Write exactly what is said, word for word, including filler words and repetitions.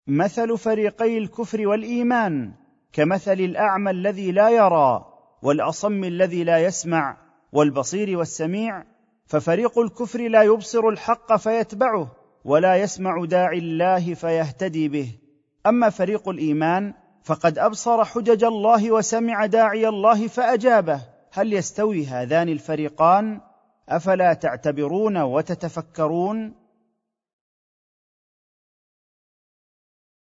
مثل فريقي الكفر والايمان كمثل الاعمى الذي لا يرى والاصم الذي لا يسمع والبصير والسميع، ففريق الكفر لا يبصر الحق فيتبعه ولا يسمع داعي الله فيهتدي به، اما فريق الايمان فقد ابصر حجج الله وسمع داعي الله فاجابه. هل يستوي هذان الفريقان؟ افلا تعتبرون وتتفكرون؟